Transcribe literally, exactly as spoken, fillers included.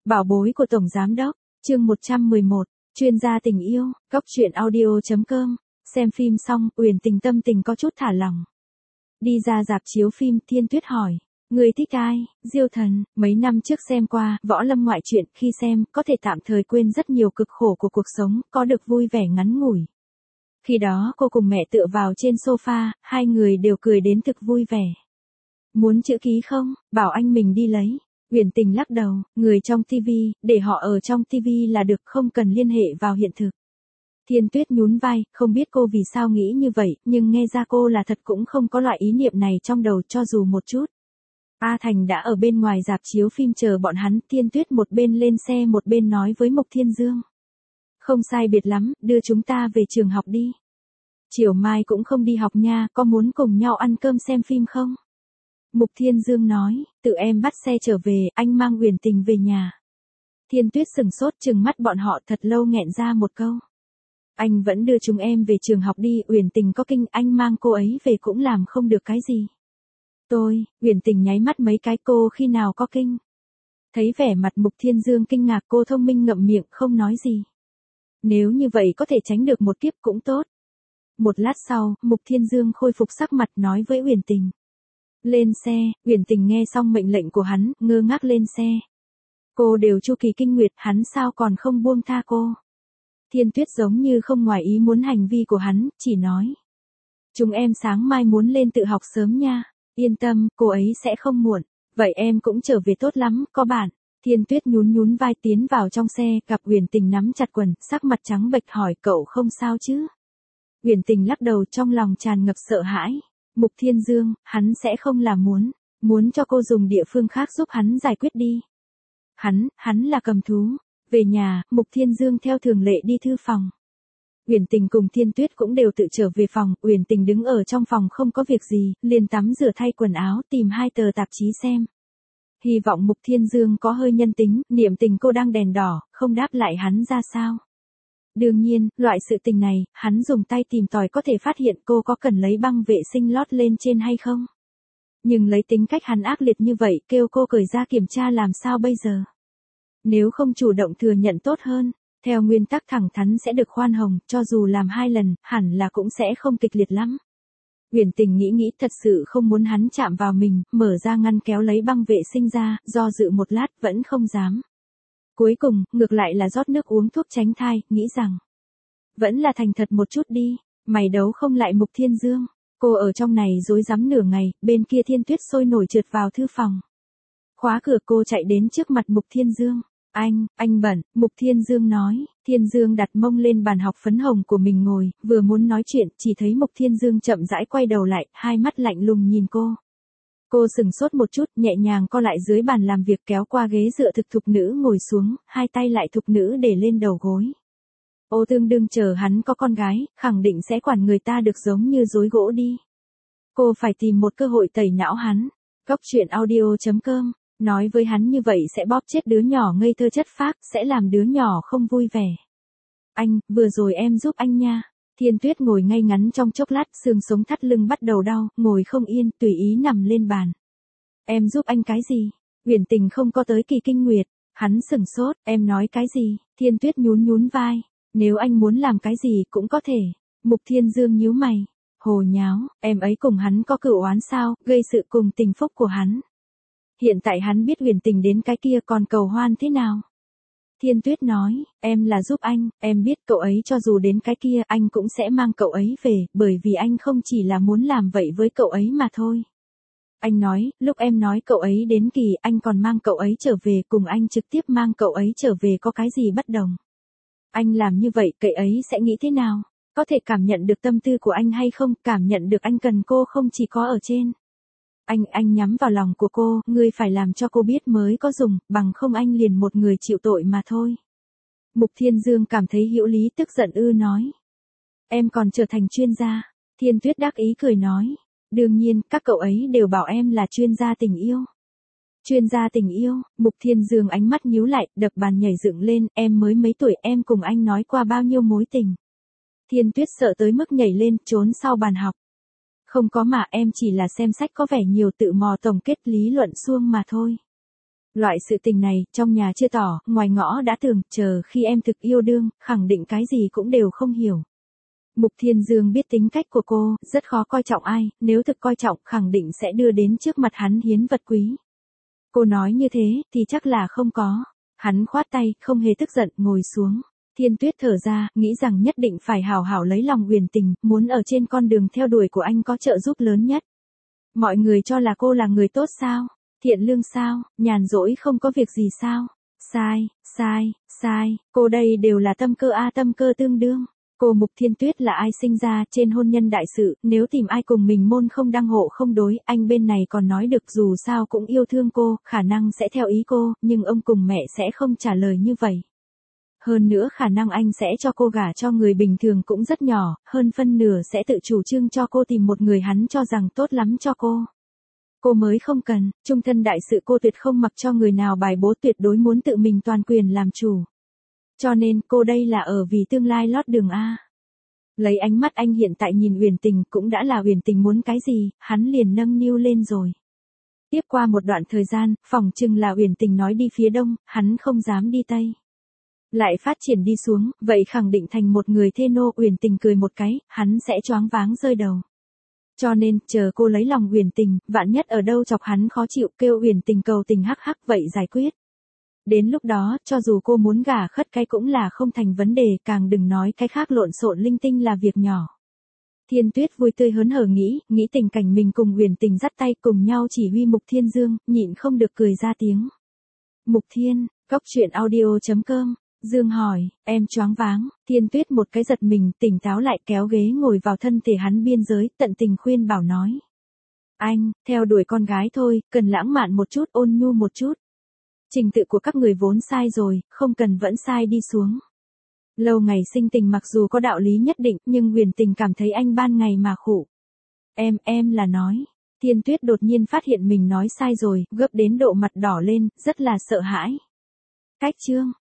Bảo bối của Tổng Giám Đốc, chương một trăm mười một, chuyên gia tình yêu, góc truyện audio chấm com, xem phim xong, Uyển Tình tâm tình có chút thả lỏng. Đi ra rạp chiếu phim, Thiên Tuyết hỏi, người thích ai? Diêu Thần, mấy năm trước xem qua, võ lâm ngoại truyện, khi xem, có thể tạm thời quên rất nhiều cực khổ của cuộc sống, có được vui vẻ ngắn ngủi. Khi đó cô cùng mẹ tựa vào trên sofa, hai người đều cười đến thực vui vẻ. Muốn chữ ký không? Bảo anh mình đi lấy. Uyển Tình lắc đầu, người trong tivi, để họ ở trong tivi là được, không cần liên hệ vào hiện thực. Thiên Tuyết nhún vai, không biết cô vì sao nghĩ như vậy, nhưng nghe ra cô là thật cũng không có loại ý niệm này trong đầu cho dù một chút. A Thành đã ở bên ngoài rạp chiếu phim chờ bọn hắn, Thiên Tuyết một bên lên xe một bên nói với Mục Thiên Dương. Không sai biệt lắm, đưa chúng ta về trường học đi. Chiều mai cũng không đi học nha, có muốn cùng nhau ăn cơm xem phim không? Mục Thiên Dương nói, tự em bắt xe trở về, anh mang Uyển Tình về nhà. Thiên Tuyết sừng sốt trừng mắt bọn họ thật lâu nghẹn ra một câu. Anh vẫn đưa chúng em về trường học đi, Uyển Tình có kinh, anh mang cô ấy về cũng làm không được cái gì. Tôi, Uyển Tình nháy mắt mấy cái, cô khi nào có kinh. Thấy vẻ mặt Mục Thiên Dương kinh ngạc, cô thông minh ngậm miệng không nói gì. Nếu như vậy có thể tránh được một kiếp cũng tốt. Một lát sau, Mục Thiên Dương khôi phục sắc mặt nói với Uyển Tình. Lên xe, Uyển Tình nghe xong mệnh lệnh của hắn, ngơ ngác lên xe. Cô đều chu kỳ kinh nguyệt, hắn sao còn không buông tha cô. Thiên Tuyết giống như không ngoài ý muốn hành vi của hắn, chỉ nói. Chúng em sáng mai muốn lên tự học sớm nha, yên tâm, cô ấy sẽ không muộn, vậy em cũng trở về tốt lắm, có bạn. Thiên Tuyết nhún nhún vai tiến vào trong xe, gặp Uyển Tình nắm chặt quần, sắc mặt trắng bệch hỏi cậu không sao chứ. Uyển Tình lắc đầu trong lòng tràn ngập sợ hãi. Mục Thiên Dương, hắn sẽ không là muốn, muốn cho cô dùng địa phương khác giúp hắn giải quyết đi. Hắn, hắn là cầm thú. Về nhà, Mục Thiên Dương theo thường lệ đi thư phòng. Uyển Tình cùng Thiên Tuyết cũng đều tự trở về phòng, Uyển Tình đứng ở trong phòng không có việc gì, liền tắm rửa thay quần áo, tìm hai tờ tạp chí xem. Hy vọng Mục Thiên Dương có hơi nhân tính, niệm tình cô đang đèn đỏ, không đáp lại hắn ra sao. Đương nhiên, loại sự tình này, hắn dùng tay tìm tòi có thể phát hiện cô có cần lấy băng vệ sinh lót lên trên hay không. Nhưng lấy tính cách hắn ác liệt như vậy, kêu cô cởi ra kiểm tra làm sao bây giờ. Nếu không chủ động thừa nhận tốt hơn, theo nguyên tắc thẳng thắn sẽ được khoan hồng, cho dù làm hai lần, hẳn là cũng sẽ không kịch liệt lắm. Uyển Tình nghĩ nghĩ thật sự không muốn hắn chạm vào mình, mở ra ngăn kéo lấy băng vệ sinh ra, do dự một lát vẫn không dám. Cuối cùng, ngược lại là rót nước uống thuốc tránh thai, nghĩ rằng. Vẫn là thành thật một chút đi, mày đấu không lại Mục Thiên Dương. Cô ở trong này rối rắm nửa ngày, bên kia Thiên Tuyết sôi nổi trượt vào thư phòng. Khóa cửa cô chạy đến trước mặt Mục Thiên Dương. Anh, anh bận, Mục Thiên Dương nói. Thiên Dương đặt mông lên bàn học phấn hồng của mình ngồi, vừa muốn nói chuyện, chỉ thấy Mục Thiên Dương chậm rãi quay đầu lại, hai mắt lạnh lùng nhìn cô. Cô sừng sốt một chút, nhẹ nhàng co lại dưới bàn làm việc kéo qua ghế dựa thực thục nữ ngồi xuống, hai tay lại thục nữ để lên đầu gối. Ô tương đương chờ hắn có con gái, khẳng định sẽ quản người ta được giống như rối gỗ đi. Cô phải tìm một cơ hội tẩy não hắn. Góc truyện audio chấm com, nói với hắn như vậy sẽ bóp chết đứa nhỏ ngây thơ chất phác, sẽ làm đứa nhỏ không vui vẻ. Anh, vừa rồi em giúp anh nha. Thiên Tuyết ngồi ngay ngắn trong chốc lát, xương sống thắt lưng bắt đầu đau, ngồi không yên, tùy ý nằm lên bàn. Em giúp anh cái gì? Uyển Tình không có tới kỳ kinh nguyệt, hắn sừng sốt, em nói cái gì? Thiên Tuyết nhún nhún vai, nếu anh muốn làm cái gì cũng có thể. Mục Thiên Dương nhíu mày, hồ nháo, em ấy cùng hắn có cửu oán sao, gây sự cùng tình phúc của hắn. Hiện tại hắn biết Uyển Tình đến cái kia còn cầu hoan thế nào? Thiên Tuyết nói, em là giúp anh, em biết cậu ấy cho dù đến cái kia anh cũng sẽ mang cậu ấy về, bởi vì anh không chỉ là muốn làm vậy với cậu ấy mà thôi. Anh nói, lúc em nói cậu ấy đến kỳ anh còn mang cậu ấy trở về, cùng anh trực tiếp mang cậu ấy trở về có cái gì bất đồng. Anh làm như vậy cậu ấy sẽ nghĩ thế nào? Có thể cảm nhận được tâm tư của anh hay không, cảm nhận được anh cần cô không chỉ có ở trên. Anh, anh nhắm vào lòng của cô, ngươi phải làm cho cô biết mới có dùng, bằng không anh liền một người chịu tội mà thôi. Mục Thiên Dương cảm thấy hữu lý tức giận ư nói. Em còn trở thành chuyên gia. Thiên Tuyết đắc ý cười nói. Đương nhiên, các cậu ấy đều bảo em là chuyên gia tình yêu. Chuyên gia tình yêu, Mục Thiên Dương ánh mắt nhíu lại, đập bàn nhảy dựng lên, em mới mấy tuổi em cùng anh nói qua bao nhiêu mối tình. Thiên Tuyết sợ tới mức nhảy lên, trốn sau bàn học. Không có mà em chỉ là xem sách có vẻ nhiều tự mò tổng kết lý luận suông mà thôi. Loại sự tình này, trong nhà chưa tỏ, ngoài ngõ đã tường, chờ khi em thực yêu đương, khẳng định cái gì cũng đều không hiểu. Mục Thiên Dương biết tính cách của cô, rất khó coi trọng ai, nếu thực coi trọng, khẳng định sẽ đưa đến trước mặt hắn hiến vật quý. Cô nói như thế, thì chắc là không có. Hắn khoát tay, không hề tức giận, ngồi xuống. Thiên Tuyết thở ra, nghĩ rằng nhất định phải hảo hảo lấy lòng Uyển Tình, muốn ở trên con đường theo đuổi của anh có trợ giúp lớn nhất. Mọi người cho là cô là người tốt sao? Thiện lương sao? Nhàn rỗi không có việc gì sao? Sai, sai, sai, cô đây đều là tâm cơ a tâm cơ tương đương. Cô Mục Thiên Tuyết là ai sinh ra trên hôn nhân đại sự, nếu tìm ai cùng mình môn không đăng hộ không đối, anh bên này còn nói được dù sao cũng yêu thương cô, khả năng sẽ theo ý cô, nhưng ông cùng mẹ sẽ không trả lời như vậy. Hơn nữa khả năng anh sẽ cho cô gả cho người bình thường cũng rất nhỏ, hơn phân nửa sẽ tự chủ trương cho cô tìm một người hắn cho rằng tốt lắm cho cô. Cô mới không cần, chung thân đại sự cô tuyệt không mặc cho người nào bài bố, tuyệt đối muốn tự mình toàn quyền làm chủ. Cho nên cô đây là ở vì tương lai lót đường A. Lấy ánh mắt anh hiện tại nhìn Uyển Tình cũng đã là Uyển Tình muốn cái gì, hắn liền nâng niu lên rồi. Tiếp qua một đoạn thời gian, phỏng chừng là Uyển Tình nói đi phía đông, hắn không dám đi tây. Lại phát triển đi xuống, vậy khẳng định thành một người thê nô. Uyển Tình cười một cái, hắn sẽ choáng váng rơi đầu. Cho nên, chờ cô lấy lòng Uyển Tình, vạn nhất ở đâu chọc hắn khó chịu, kêu Uyển Tình cầu tình hắc hắc vậy giải quyết. Đến lúc đó, cho dù cô muốn gả khất cái cũng là không thành vấn đề, càng đừng nói cái khác lộn xộn linh tinh là việc nhỏ. Thiên Tuyết vui tươi hớn hở nghĩ, nghĩ tình cảnh mình cùng Uyển Tình dắt tay cùng nhau chỉ huy Mục Thiên Dương, nhịn không được cười ra tiếng. Mục Thiên, cốc truyện audio chấm com. Dương hỏi, em choáng váng. Thiên Tuyết một cái giật mình, tỉnh táo lại, kéo ghế ngồi vào thân thể hắn biên giới, tận tình khuyên bảo nói. Anh, theo đuổi con gái thôi, cần lãng mạn một chút, ôn nhu một chút. Trình tự của các người vốn sai rồi, không cần vẫn sai đi xuống. Lâu ngày sinh tình mặc dù có đạo lý nhất định, nhưng Uyển Tình cảm thấy anh ban ngày mà khổ. Em, em là nói. Thiên Tuyết đột nhiên phát hiện mình nói sai rồi, gấp đến độ mặt đỏ lên, rất là sợ hãi. Cách chương.